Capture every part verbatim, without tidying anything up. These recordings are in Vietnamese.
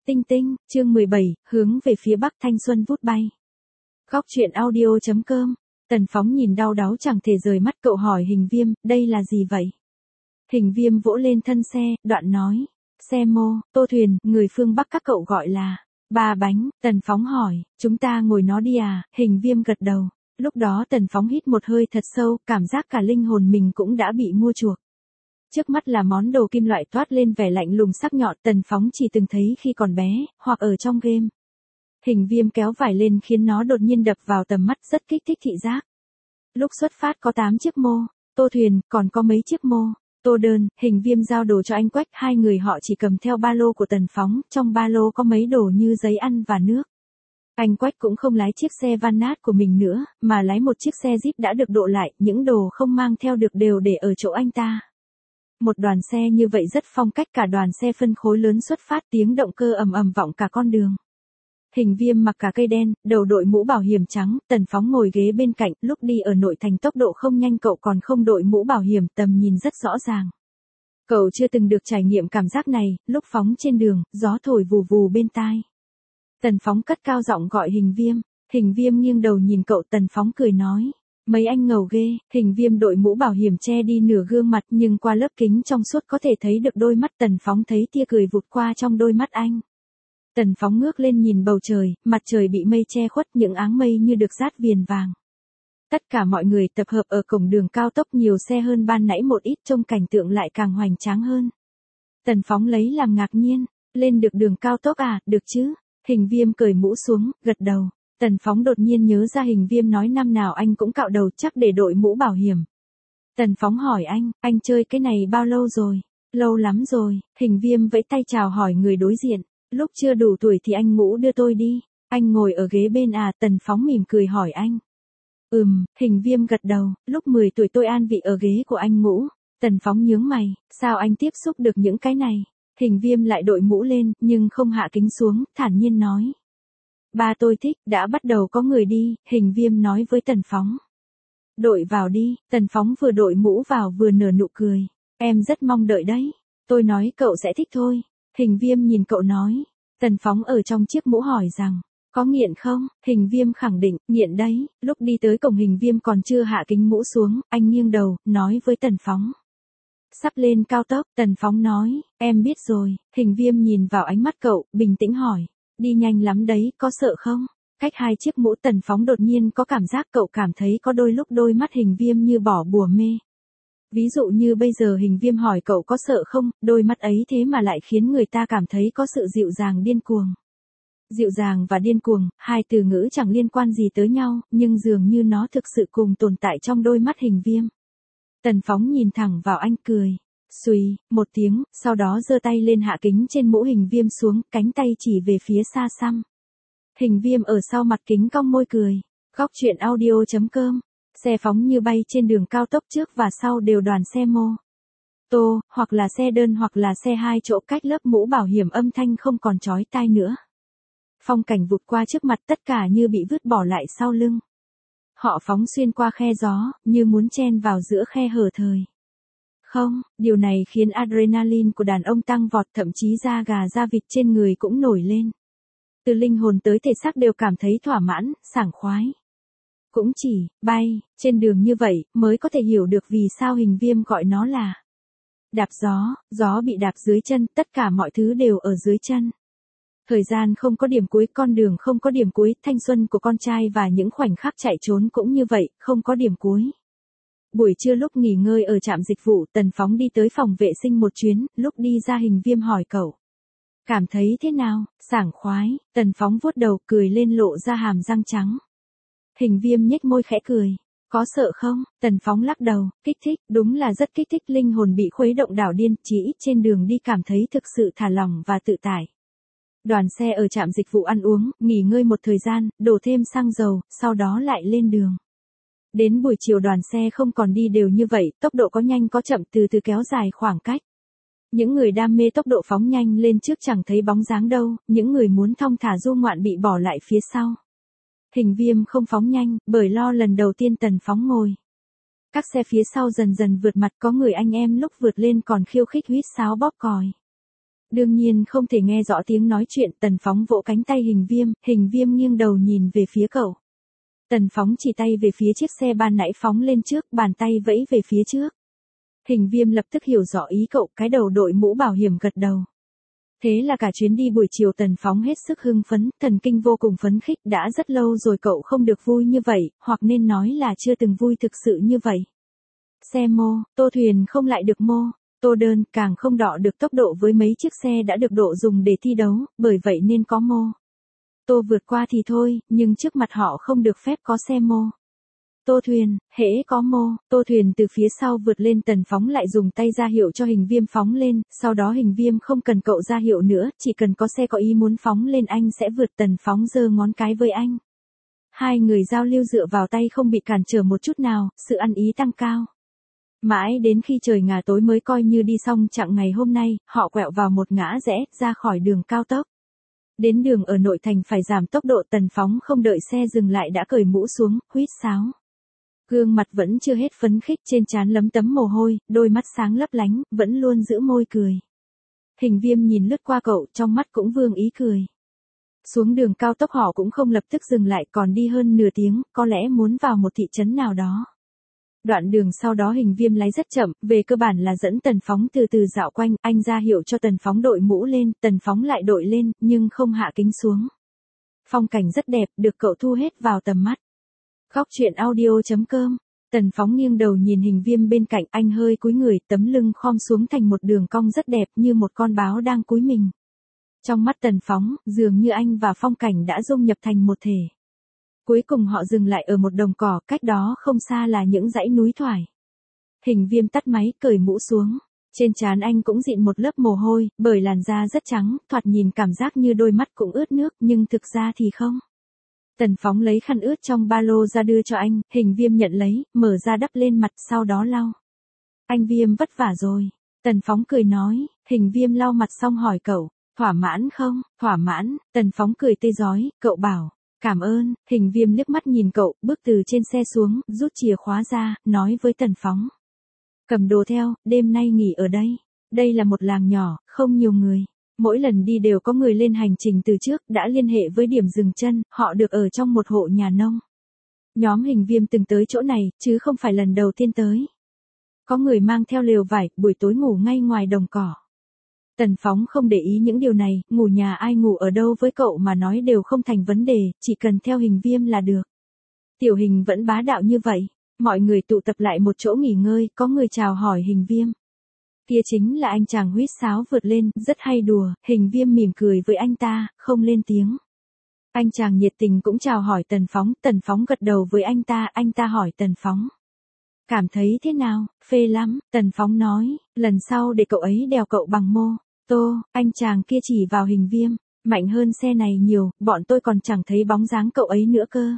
Tinh tinh, chương mười bảy, hướng về phía bắc thanh xuân vút bay. Góc truyện audio chấm com. Tần Phóng nhìn đau đáu chẳng thể rời mắt, cậu hỏi Hình Viêm, đây là gì vậy? Hình Viêm vỗ lên thân xe, đoạn nói, xe mô, tô thuyền, người phương Bắc các cậu gọi là ba bánh. Tần Phóng hỏi, chúng ta ngồi nó đi à? Hình Viêm gật đầu. Lúc đó Tần Phóng hít một hơi thật sâu, cảm giác cả linh hồn mình cũng đã bị mua chuộc. Trước mắt là món đồ kim loại toát lên vẻ lạnh lùng sắc nhọn, Tần Phóng chỉ từng thấy khi còn bé, hoặc ở trong game. Hình Viêm kéo vải lên khiến nó đột nhiên đập vào tầm mắt, rất kích thích thị giác. Lúc xuất phát có tám chiếc mô, tô thuyền, còn có mấy chiếc mô, tô đơn. Hình Viêm giao đồ cho anh Quách, hai người họ chỉ cầm theo ba lô của Tần Phóng, trong ba lô có mấy đồ như giấy ăn và nước. Anh Quách cũng không lái chiếc xe van nát của mình nữa, mà lái một chiếc xe Jeep đã được độ lại, những đồ không mang theo được đều để ở chỗ anh ta. Một đoàn xe như vậy rất phong cách, cả đoàn xe phân khối lớn xuất phát, tiếng động cơ ầm ầm vọng cả con đường. Hình Viêm mặc cả cây đen, đầu đội mũ bảo hiểm trắng, Tần Phóng ngồi ghế bên cạnh, lúc đi ở nội thành tốc độ không nhanh, cậu còn không đội mũ bảo hiểm, tầm nhìn rất rõ ràng. Cậu chưa từng được trải nghiệm cảm giác này, lúc phóng trên đường, gió thổi vù vù bên tai. Tần Phóng cất cao giọng gọi Hình Viêm, Hình Viêm nghiêng đầu nhìn cậu, Tần Phóng cười nói. Mấy anh ngầu ghê. Hình Viêm đội mũ bảo hiểm che đi nửa gương mặt, nhưng qua lớp kính trong suốt có thể thấy được đôi mắt. Tần Phóng thấy tia cười vụt qua trong đôi mắt anh. Tần Phóng ngước lên nhìn bầu trời, mặt trời bị mây che khuất, những áng mây như được dát viền vàng. Tất cả mọi người tập hợp ở cổng đường cao tốc, nhiều xe hơn ban nãy một ít, trông cảnh tượng lại càng hoành tráng hơn. Tần Phóng lấy làm ngạc nhiên, lên được đường cao tốc à? Được chứ? Hình Viêm cởi mũ xuống, gật đầu. Tần Phóng đột nhiên nhớ ra Hình Viêm nói năm nào anh cũng cạo đầu, chắc để đội mũ bảo hiểm. Tần Phóng hỏi anh, anh chơi cái này bao lâu rồi? Lâu lắm rồi. Hình Viêm vẫy tay chào hỏi người đối diện. Lúc chưa đủ tuổi thì anh Ngũ đưa tôi đi. Anh ngồi ở ghế bên à? Tần Phóng mỉm cười hỏi anh. Ừm, Hình Viêm gật đầu. Lúc mười tuổi tôi an vị ở ghế của anh Ngũ. Tần Phóng nhướng mày, sao anh tiếp xúc được những cái này? Hình Viêm lại đội mũ lên, nhưng không hạ kính xuống, thản nhiên nói. Ba tôi thích, đã bắt đầu có người đi. Hình Viêm nói với Tần Phóng. Đội vào đi. Tần Phóng vừa đội mũ vào vừa nở nụ cười. Em rất mong đợi đấy. Tôi nói cậu sẽ thích thôi. Hình Viêm nhìn cậu nói. Tần Phóng ở trong chiếc mũ hỏi rằng, có nghiện không? Hình Viêm khẳng định, nghiện đấy. Lúc đi tới cổng Hình Viêm còn chưa hạ kính mũ xuống, anh nghiêng đầu, nói với Tần Phóng. Sắp lên cao tốc. Tần Phóng nói, em biết rồi. Hình Viêm nhìn vào ánh mắt cậu, bình tĩnh hỏi. Đi nhanh lắm đấy, có sợ không? Cách hai chiếc mũ, Tần Phóng đột nhiên có cảm giác, cậu cảm thấy có đôi lúc đôi mắt Hình Viêm như bỏ bùa mê. Ví dụ như bây giờ Hình Viêm hỏi cậu có sợ không, đôi mắt ấy thế mà lại khiến người ta cảm thấy có sự dịu dàng điên cuồng. Dịu dàng và điên cuồng, hai từ ngữ chẳng liên quan gì tới nhau, nhưng dường như nó thực sự cùng tồn tại trong đôi mắt Hình Viêm. Tần Phóng nhìn thẳng vào anh cười. Xùy, một tiếng, sau đó giơ tay lên hạ kính trên mũ Hình Viêm xuống, cánh tay chỉ về phía xa xăm. Hình Viêm ở sau mặt kính cong môi cười. Góc truyện audio chấm com. Xe phóng như bay trên đường cao tốc, trước và sau đều đoàn xe mô tô, hoặc là xe đơn hoặc là xe hai chỗ, cách lớp mũ bảo hiểm âm thanh không còn chói tai nữa. Phong cảnh vụt qua trước mặt, tất cả như bị vứt bỏ lại sau lưng. Họ phóng xuyên qua khe gió, như muốn chen vào giữa khe hở thời. Không, điều này khiến adrenaline của đàn ông tăng vọt, thậm chí da gà da vịt trên người cũng nổi lên. Từ linh hồn tới thể xác đều cảm thấy thỏa mãn, sảng khoái. Cũng chỉ, bay, trên đường như vậy, mới có thể hiểu được vì sao Hình Viêm gọi nó là đạp gió. Gió bị đạp dưới chân, tất cả mọi thứ đều ở dưới chân. Thời gian không có điểm cuối, con đường không có điểm cuối, thanh xuân của con trai và những khoảnh khắc chạy trốn cũng như vậy, không có điểm cuối. Buổi trưa lúc nghỉ ngơi ở trạm dịch vụ, Tần Phóng đi tới phòng vệ sinh một chuyến, lúc đi ra Hình Viêm hỏi cậu. Cảm thấy thế nào? Sảng khoái. Tần Phóng vuốt đầu, cười lên lộ ra hàm răng trắng. Hình Viêm nhếch môi khẽ cười. Có sợ không? Tần Phóng lắc đầu, kích thích, đúng là rất kích thích, linh hồn bị khuấy động đảo điên, chỉ ít trên đường đi cảm thấy thực sự thả lỏng và tự tại. Đoàn xe ở trạm dịch vụ ăn uống, nghỉ ngơi một thời gian, đổ thêm xăng dầu, sau đó lại lên đường. Đến buổi chiều đoàn xe không còn đi đều như vậy, tốc độ có nhanh có chậm, từ từ kéo dài khoảng cách. Những người đam mê tốc độ phóng nhanh lên trước chẳng thấy bóng dáng đâu, những người muốn thong thả du ngoạn bị bỏ lại phía sau. Hình Viêm không phóng nhanh, bởi lo lần đầu tiên Tần Phóng ngồi. Các xe phía sau dần dần vượt mặt, có người anh em lúc vượt lên còn khiêu khích huýt sáo bóp còi. Đương nhiên không thể nghe rõ tiếng nói chuyện, Tần Phóng vỗ cánh tay Hình Viêm, Hình Viêm nghiêng đầu nhìn về phía cậu. Tần Phóng chỉ tay về phía chiếc xe ban nãy phóng lên trước, bàn tay vẫy về phía trước. Hình Viêm lập tức hiểu rõ ý cậu, cái đầu đội mũ bảo hiểm gật đầu. Thế là cả chuyến đi buổi chiều Tần Phóng hết sức hưng phấn, thần kinh vô cùng phấn khích, đã rất lâu rồi cậu không được vui như vậy, hoặc nên nói là chưa từng vui thực sự như vậy. Xe mô, tô thuyền không lại được mô, tô đơn càng không đọ được tốc độ với mấy chiếc xe đã được độ dùng để thi đấu, bởi vậy nên có mô. Tô vượt qua thì thôi, nhưng trước mặt họ không được phép có xe mô. Tô thuyền, hễ có mô, tô thuyền từ phía sau vượt lên, Tần Phóng lại dùng tay ra hiệu cho Hình Viêm phóng lên, sau đó Hình Viêm không cần cậu ra hiệu nữa, chỉ cần có xe có ý muốn phóng lên anh sẽ vượt, Tần Phóng giơ ngón cái với anh. Hai người giao lưu dựa vào tay không bị cản trở một chút nào, sự ăn ý tăng cao. Mãi đến khi trời ngả tối mới coi như đi xong chặng ngày hôm nay, họ quẹo vào một ngã rẽ, ra khỏi đường cao tốc. Đến đường ở nội thành phải giảm tốc độ, Tần Phóng không đợi xe dừng lại đã cởi mũ xuống, huýt sáo. Gương mặt vẫn chưa hết phấn khích, trên trán lấm tấm mồ hôi, đôi mắt sáng lấp lánh, vẫn luôn giữ môi cười. Hình Viêm nhìn lướt qua cậu, trong mắt cũng vương ý cười. Xuống đường cao tốc họ cũng không lập tức dừng lại, còn đi hơn nửa tiếng, có lẽ muốn vào một thị trấn nào đó. Đoạn đường sau đó Hình Viêm lái rất chậm, về cơ bản là dẫn Tần Phóng từ từ dạo quanh, anh ra hiệu cho Tần Phóng đội mũ lên, Tần Phóng lại đội lên, nhưng không hạ kính xuống. Phong cảnh rất đẹp, được cậu thu hết vào tầm mắt. Góc truyện audio chấm com. Tần Phóng nghiêng đầu nhìn Hình Viêm bên cạnh, anh hơi cúi người, tấm lưng khom xuống thành một đường cong rất đẹp như một con báo đang cúi mình. Trong mắt Tần Phóng, dường như anh và phong cảnh đã dung nhập thành một thể. Cuối cùng họ dừng lại ở một đồng cỏ, cách đó không xa là những dãy núi thoải. Hình Viêm tắt máy, cởi mũ xuống. Trên trán anh cũng dịn một lớp mồ hôi, bởi làn da rất trắng, thoạt nhìn cảm giác như đôi mắt cũng ướt nước, nhưng thực ra thì không. Tần Phóng lấy khăn ướt trong ba lô ra đưa cho anh, Hình Viêm nhận lấy, mở ra đắp lên mặt, sau đó lau. Anh Viêm vất vả rồi. Tần Phóng cười nói, Hình Viêm lau mặt xong hỏi cậu, thỏa mãn không? Thỏa mãn. Tần Phóng cười tươi rói, cậu bảo, cảm ơn. Hình Viêm liếc mắt nhìn cậu, bước từ trên xe xuống, rút chìa khóa ra, nói với Tần Phóng. Cầm đồ theo, đêm nay nghỉ ở đây. Đây là một làng nhỏ, không nhiều người. Mỗi lần đi đều có người lên hành trình từ trước, đã liên hệ với điểm dừng chân, họ được ở trong một hộ nhà nông. Nhóm Hình Viêm từng tới chỗ này, chứ không phải lần đầu tiên tới. Có người mang theo lều vải, buổi tối ngủ ngay ngoài đồng cỏ. Tần Phóng không để ý những điều này, ngủ nhà ai ngủ ở đâu với cậu mà nói đều không thành vấn đề, chỉ cần theo Hình Viêm là được. Tiểu Hình vẫn bá đạo như vậy, mọi người tụ tập lại một chỗ nghỉ ngơi, có người chào hỏi Hình Viêm. Kia chính là anh chàng huýt sáo vượt lên, rất hay đùa, Hình Viêm mỉm cười với anh ta, không lên tiếng. Anh chàng nhiệt tình cũng chào hỏi Tần Phóng, Tần Phóng gật đầu với anh ta, anh ta hỏi Tần Phóng. Cảm thấy thế nào? Phê lắm, Tần Phóng nói, lần sau để cậu ấy đèo cậu bằng mô. Tô, anh chàng kia chỉ vào Hình Viêm, mạnh hơn xe này nhiều, bọn tôi còn chẳng thấy bóng dáng cậu ấy nữa cơ.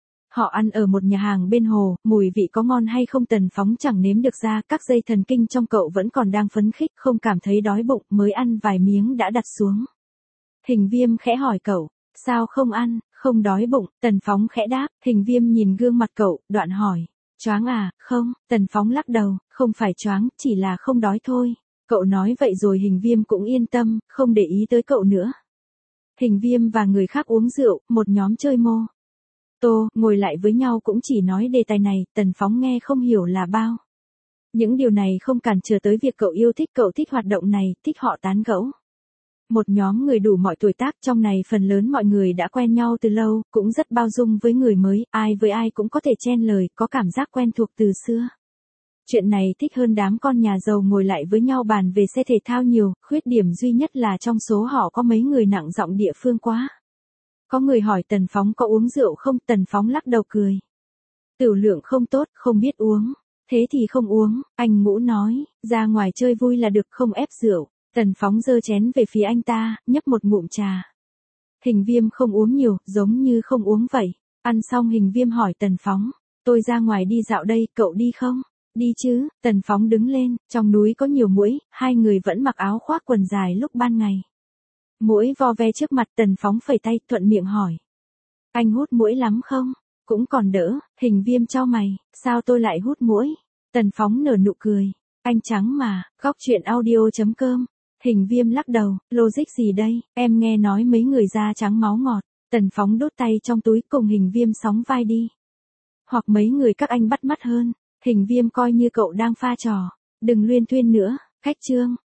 Họ ăn ở một nhà hàng bên hồ, mùi vị có ngon hay không Tần Phóng chẳng nếm được ra, các dây thần kinh trong cậu vẫn còn đang phấn khích, không cảm thấy đói bụng, mới ăn vài miếng đã đặt xuống. Hình Viêm khẽ hỏi cậu, sao không ăn, không đói bụng, Tần Phóng khẽ đáp, Hình Viêm nhìn gương mặt cậu, đoạn hỏi, choáng à, không, Tần Phóng lắc đầu, không phải choáng, chỉ là không đói thôi. Cậu nói vậy rồi Hình Viêm cũng yên tâm, không để ý tới cậu nữa. Hình Viêm và người khác uống rượu, một nhóm chơi mô. Tô, ngồi lại với nhau cũng chỉ nói đề tài này, Tần Phóng nghe không hiểu là bao. Những điều này không cản trở tới việc cậu yêu thích, cậu thích hoạt động này, thích họ tán gẫu. Một nhóm người đủ mọi tuổi tác, trong này phần lớn mọi người đã quen nhau từ lâu, cũng rất bao dung với người mới, ai với ai cũng có thể chen lời, có cảm giác quen thuộc từ xưa. Chuyện này thích hơn đám con nhà giàu ngồi lại với nhau bàn về xe thể thao nhiều, khuyết điểm duy nhất là trong số họ có mấy người nặng giọng địa phương quá. Có người hỏi Tần Phóng có uống rượu không, Tần Phóng lắc đầu cười. Tửu lượng không tốt, không biết uống. Thế thì không uống, anh Ngũ nói, ra ngoài chơi vui là được, không ép rượu. Tần Phóng giơ chén về phía anh ta, nhấp một ngụm trà. Hình Viêm không uống nhiều, giống như không uống vậy. Ăn xong Hình Viêm hỏi Tần Phóng, tôi ra ngoài đi dạo đây, cậu đi không? Đi chứ, Tần Phóng đứng lên, trong núi có nhiều muỗi, hai người vẫn mặc áo khoác quần dài lúc ban ngày. Muỗi vo ve trước mặt, Tần Phóng phẩy tay, thuận miệng hỏi. Anh hút muỗi lắm không? Cũng còn đỡ, Hình Viêm chau mày, sao tôi lại hút muỗi? Tần Phóng nở nụ cười, anh trắng mà, góc truyện audio chấm com. Hình Viêm lắc đầu, logic gì đây, em nghe nói mấy người da trắng máu ngọt. Tần Phóng đút tay trong túi cùng Hình Viêm sóng vai đi. Hoặc mấy người các anh bắt mắt hơn. Hình Viêm coi như cậu đang pha trò. Đừng luyên thuyên nữa, khách trương.